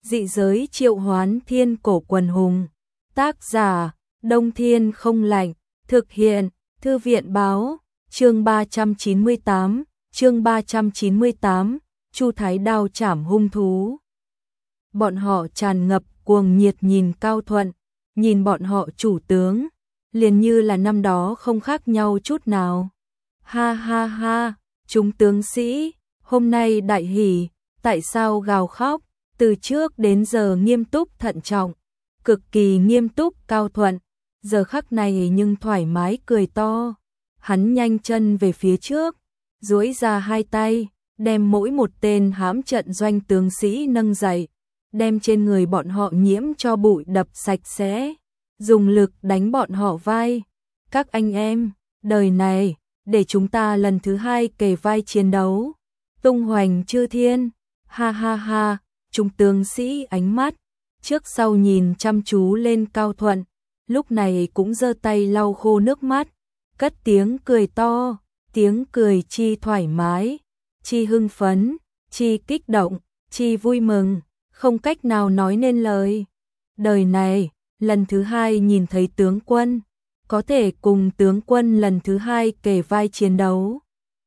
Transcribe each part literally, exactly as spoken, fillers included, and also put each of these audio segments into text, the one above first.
Dị giới triệu hoán thiên cổ quần hùng. Tác giả, Đông Thiên không lạnh. Thực hiện, Thư viện báo. Chương ba trăm chín mươi tám, chương ba trăm chín mươi tám, Chu Thái đao chảm hung thú. Bọn họ tràn ngập cuồng nhiệt nhìn Cao Thuận, nhìn bọn họ chủ tướng, liền như là năm đó không khác nhau chút nào. Ha ha ha, chúng tướng sĩ, hôm nay đại hỉ, tại sao gào khóc? Từ trước đến giờ nghiêm túc thận trọng, cực kỳ nghiêm túc Cao Thuận, giờ khắc này nhưng thoải mái cười to. Hắn nhanh chân về phía trước, duỗi ra hai tay, đem mỗi một tên hãm trận doanh tướng sĩ nâng dậy, đem trên người bọn họ nhiễm cho bụi đập sạch sẽ, dùng lực đánh bọn họ vai. Các anh em, đời này, để chúng ta lần thứ hai kề vai chiến đấu, tung hoành chư thiên. Ha ha ha, chúng tướng sĩ ánh mắt trước sau nhìn chăm chú lên Cao Thuận, lúc này cũng giơ tay lau khô nước mắt, cất tiếng cười to, tiếng cười chi thoải mái, chi hưng phấn, chi kích động, chi vui mừng, không cách nào nói nên lời. Đời này, lần thứ hai nhìn thấy tướng quân, có thể cùng tướng quân lần thứ hai kề vai chiến đấu,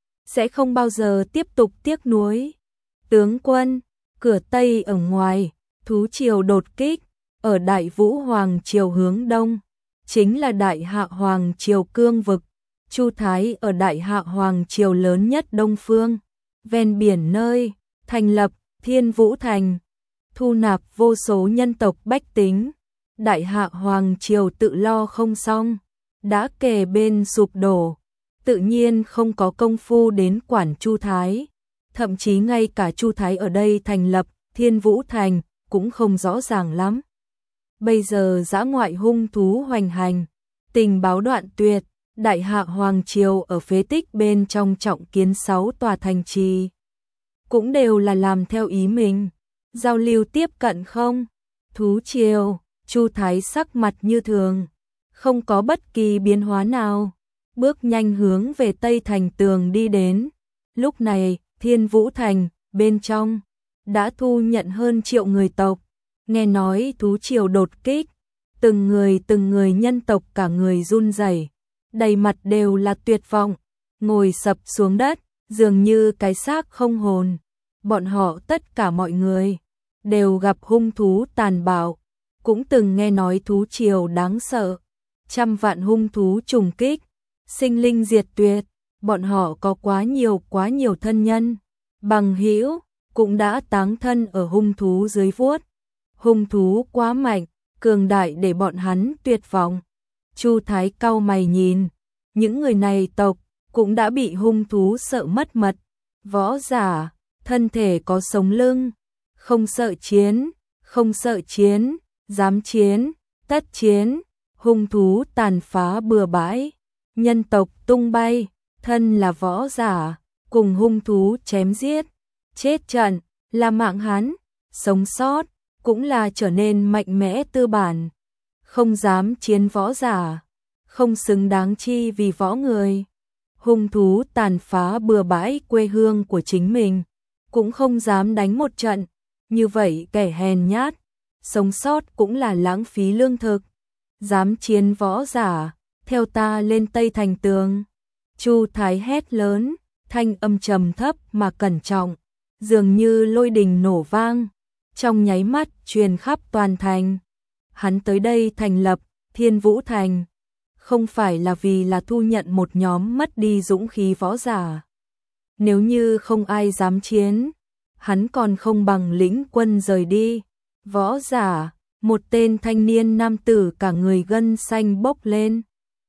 sẽ không bao giờ tiếp tục tiếc nuối. Tướng quân, cửa Tây ở ngoài, thú triều đột kích, ở Đại Vũ Hoàng triều hướng đông, chính là Đại Hạ Hoàng triều cương vực. Chu Thái ở Đại Hạ Hoàng triều lớn nhất Đông Phương, ven biển nơi thành lập Thiên Vũ Thành, thu nạp vô số nhân tộc bách tính. Đại Hạ Hoàng triều tự lo không xong, đã kề bên sụp đổ, tự nhiên không có công phu đến quản Chu Thái, thậm chí ngay cả Chu Thái ở đây thành lập Thiên Vũ Thành cũng không rõ ràng lắm. Bây giờ dã ngoại hung thú hoành hành, tình báo đoạn tuyệt, Đại Hạ Hoàng triều ở phế tích bên trong trọng kiến sáu tòa thành trì, cũng đều là làm theo ý mình. Giao lưu tiếp cận không? Thú triều, Chu Thái sắc mặt như thường, không có bất kỳ biến hóa nào, bước nhanh hướng về Tây Thành tường đi đến. Lúc này, Thiên Vũ Thành, bên trong, đã thu nhận hơn triệu người tộc, nghe nói thú triều đột kích, từng người từng người nhân tộc cả người run rẩy, đầy mặt đều là tuyệt vọng, ngồi sập xuống đất, dường như cái xác không hồn. Bọn họ tất cả mọi người đều gặp hung thú tàn bạo, cũng từng nghe nói thú triều đáng sợ, trăm vạn hung thú trùng kích, sinh linh diệt tuyệt. Bọn họ có quá nhiều quá nhiều thân nhân, bằng hữu cũng đã táng thân ở hung thú dưới vuốt. Hung thú quá mạnh, cường đại để bọn hắn tuyệt vọng. Chu Thái cau mày nhìn, những người này tộc cũng đã bị hung thú sợ mất mật. Võ giả, thân thể có sống lưng, không sợ chiến, không sợ chiến, dám chiến, tất chiến. Hung thú tàn phá bừa bãi, nhân tộc tung bay, thân là võ giả, cùng hung thú chém giết, chết trận là mạng hắn, sống sót cũng là trở nên mạnh mẽ tư bản. Không dám chiến võ giả, không xứng đáng chi vì võ người. Hung thú tàn phá bừa bãi quê hương của chính mình, cũng không dám đánh một trận. Như vậy kẻ hèn nhát, sống sót cũng là lãng phí lương thực. Dám chiến võ giả, theo ta lên Tây Thành tường. Chu Thái hét lớn, thanh âm trầm thấp mà cẩn trọng, dường như lôi đình nổ vang, trong nháy mắt truyền khắp toàn thành. Hắn tới đây thành lập Thiên Vũ Thành, không phải là vì là thu nhận một nhóm mất đi dũng khí võ giả. Nếu như không ai dám chiến, hắn còn không bằng lĩnh quân rời đi. Võ giả, một tên thanh niên nam tử cả người gân xanh bốc lên,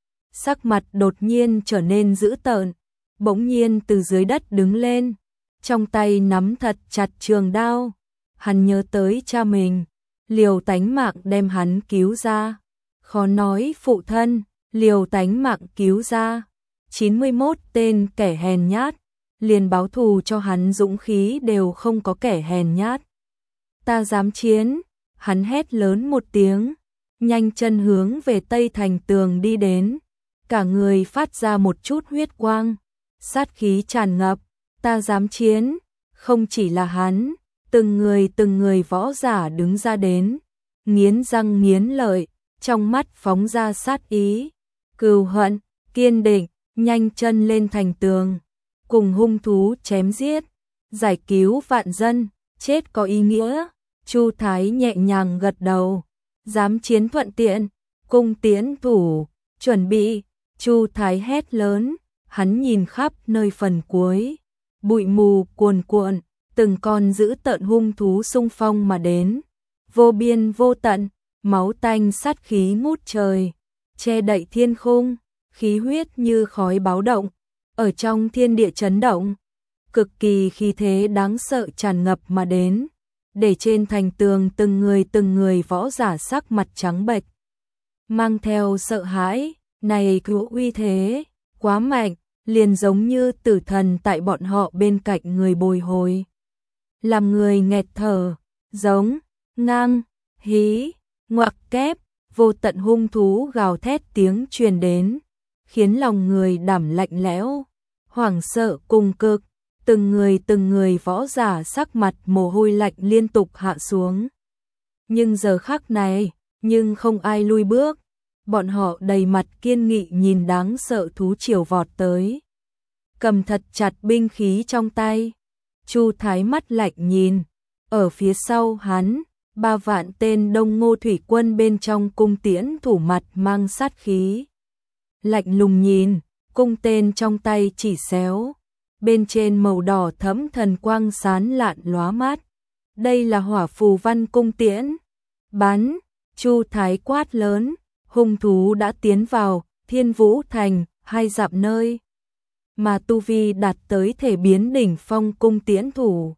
sắc mặt đột nhiên trở nên dữ tợn, bỗng nhiên từ dưới đất đứng lên, trong tay nắm thật chặt trường đao. Hắn nhớ tới cha mình, liều tánh mạng đem hắn cứu ra. Khó nói phụ thân, liều tánh mạng cứu ra. chín mươi mốt tên kẻ hèn nhát, liền báo thù cho hắn dũng khí đều không có kẻ hèn nhát. Ta dám chiến, hắn hét lớn một tiếng, nhanh chân hướng về Tây Thành tường đi đến, cả người phát ra một chút huyết quang, sát khí tràn ngập. Ta dám chiến, không chỉ là hắn, từng người từng người võ giả đứng ra đến, nghiến răng nghiến lợi, trong mắt phóng ra sát ý, cừu hận, kiên định, nhanh chân lên thành tường, cùng hung thú chém giết, giải cứu vạn dân, chết có ý nghĩa. Chu Thái nhẹ nhàng gật đầu, dám chiến thuận tiện, cung tiễn thủ, chuẩn bị. Chu Thái hét lớn, hắn nhìn khắp nơi phần cuối, bụi mù cuồn cuộn, từng con dữ tợn hung thú xung phong mà đến, vô biên vô tận, máu tanh sát khí ngút trời, che đậy thiên khung, khí huyết như khói báo động, ở trong thiên địa chấn động, cực kỳ khí thế đáng sợ tràn ngập mà đến, để trên thành tường từng người từng người võ giả sắc mặt trắng bệch, mang theo sợ hãi, này cứu uy thế, quá mạnh, liền giống như tử thần tại bọn họ bên cạnh người bồi hồi. Làm người nghẹt thở, giống, ngang, hí, ngoặc kép, vô tận hung thú gào thét tiếng truyền đến, khiến lòng người đảm lạnh lẽo, hoảng sợ cùng cực, từng người từng người võ giả sắc mặt mồ hôi lạnh liên tục hạ xuống. Nhưng giờ khắc này, nhưng không ai lui bước, bọn họ đầy mặt kiên nghị nhìn đáng sợ thú triều vọt tới. Cầm thật chặt binh khí trong tay, Chu Thái mắt lạnh nhìn, ở phía sau hắn, ba vạn tên Đông Ngô thủy quân bên trong cung tiễn thủ mặt mang sát khí. Lạnh lùng nhìn, cung tên trong tay chỉ xéo, bên trên màu đỏ thẫm thần quang sán lạn lóa mắt. Đây là hỏa phù văn cung tiễn. Bắn, Chu Thái quát lớn, hung thú đã tiến vào Thiên Vũ Thành, hai dặm nơi mà tu vi đạt tới thể biến đỉnh phong cung tiễn thủ.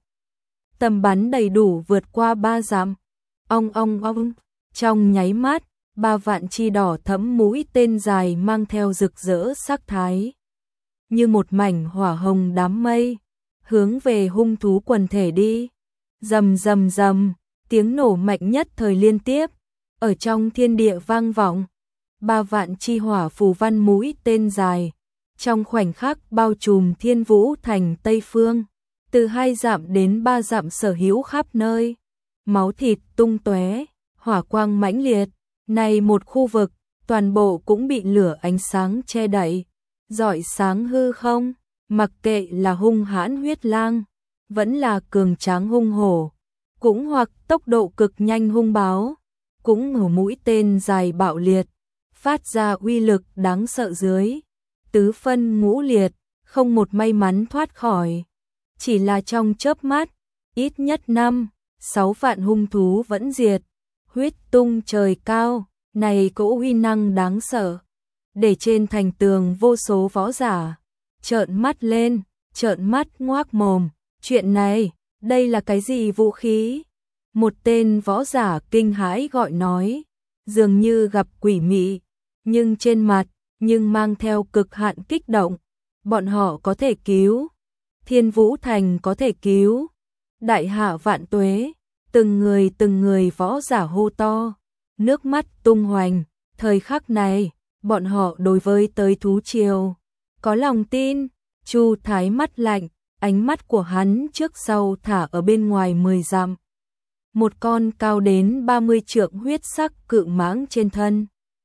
Tầm bắn đầy đủ vượt qua ba dặm. Ong ong ong, trong nháy mắt, ba vạn chi đỏ thẫm mũi tên dài mang theo rực rỡ sắc thái, như một mảnh hỏa hồng đám mây, hướng về hung thú quần thể đi. Rầm rầm rầm, tiếng nổ mạnh nhất thời liên tiếp, ở trong thiên địa vang vọng. Ba vạn chi hỏa phù văn mũi tên dài, trong khoảnh khắc bao trùm Thiên Vũ Thành Tây Phương, từ hai dặm đến ba dặm sở hữu khắp nơi. Máu thịt tung tóe, hỏa quang mãnh liệt, này một khu vực, toàn bộ cũng bị lửa ánh sáng che đậy, rọi sáng hư không, mặc kệ là hung hãn huyết lang, vẫn là cường tráng hung hổ, cũng hoặc tốc độ cực nhanh hung báo, cũng ở mũi tên dài bạo liệt, phát ra uy lực đáng sợ dưới, tứ phân ngũ liệt, không một may mắn thoát khỏi. Chỉ là trong chớp mắt, ít nhất năm, sáu vạn hung thú vẫn diệt, huyết tung trời cao, này cỗ uy năng đáng sợ, để trên thành tường vô số võ giả trợn mắt lên, trợn mắt ngoác mồm, chuyện này, đây là cái gì vũ khí? Một tên võ giả kinh hãi gọi nói, dường như gặp quỷ mị, nhưng trên mặt, nhưng mang theo cực hạn kích động, bọn họ có thể cứu, Thiên Vũ Thành có thể cứu, đại hạ vạn tuế, từng người từng người võ giả hô to, nước mắt tung hoành, thời khắc này, bọn họ đối với tới thú triều, có lòng tin. Chu Thái mắt lạnh, ánh mắt của hắn trước sau thả ở bên ngoài mười dặm. Một con cao đến ba mươi trượng huyết sắc cự mãng trên thân.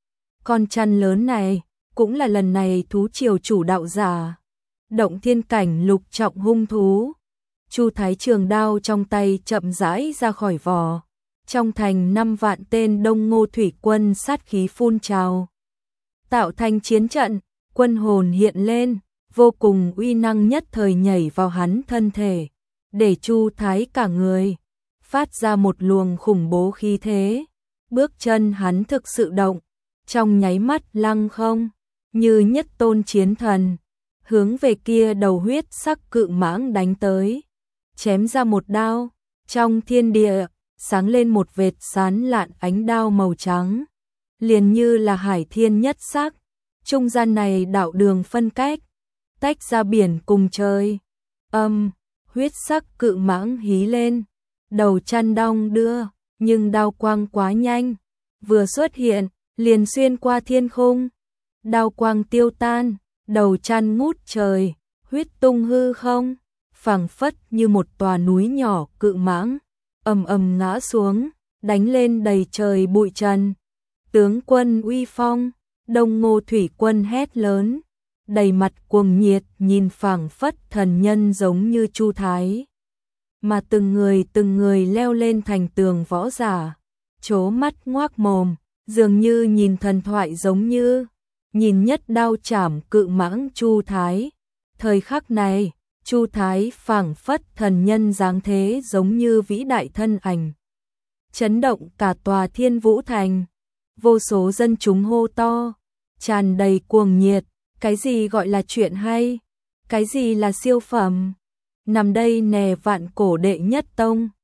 Con chăn lớn này, cũng là lần này thú triều chủ đạo giả. Động thiên cảnh lục trọng hung thú. Chu Thái trường đao trong tay chậm rãi ra khỏi vỏ. Trong thành năm vạn tên Đông Ngô thủy quân sát khí phun trào. Tạo thành chiến trận, quân hồn hiện lên, vô cùng uy năng nhất thời nhảy vào hắn thân thể, để Chu Thái cả người phát ra một luồng khủng bố khí thế. Bước chân hắn thực sự động, trong nháy mắt lăng không, như nhất tôn chiến thần, hướng về kia đầu huyết sắc cự mãng đánh tới, chém ra một đao, trong thiên địa sáng lên một vệt sán lạn ánh đao màu trắng, liền như là hải thiên nhất sắc, trung gian này đạo đường phân cách, tách ra biển cùng trời. Âm, huyết sắc cự mãng hí lên, đầu chăn đong đưa, nhưng đao quang quá nhanh, vừa xuất hiện, liền xuyên qua thiên khung, đao quang tiêu tan, đầu chăn ngút trời, huyết tung hư không, phảng phất như một tòa núi nhỏ cự mãng, ầm ầm ngã xuống, đánh lên đầy trời bụi trần. Tướng quân uy phong, Đông Ngô thủy quân hét lớn, đầy mặt cuồng nhiệt nhìn phảng phất thần nhân giống như Chu Thái. Mà từng người từng người leo lên thành tường võ giả, chố mắt ngoác mồm, dường như nhìn thần thoại giống như nhìn nhất đao chảm cự mãng Chu Thái. Thời khắc này, Chu Thái phảng phất thần nhân dáng thế giống như vĩ đại thân ảnh. Chấn động cả tòa Thiên Vũ Thành, vô số dân chúng hô to, tràn đầy cuồng nhiệt, cái gì gọi là chuyện hay, cái gì là siêu phẩm. Nằm đây nè vạn cổ đệ nhất tông,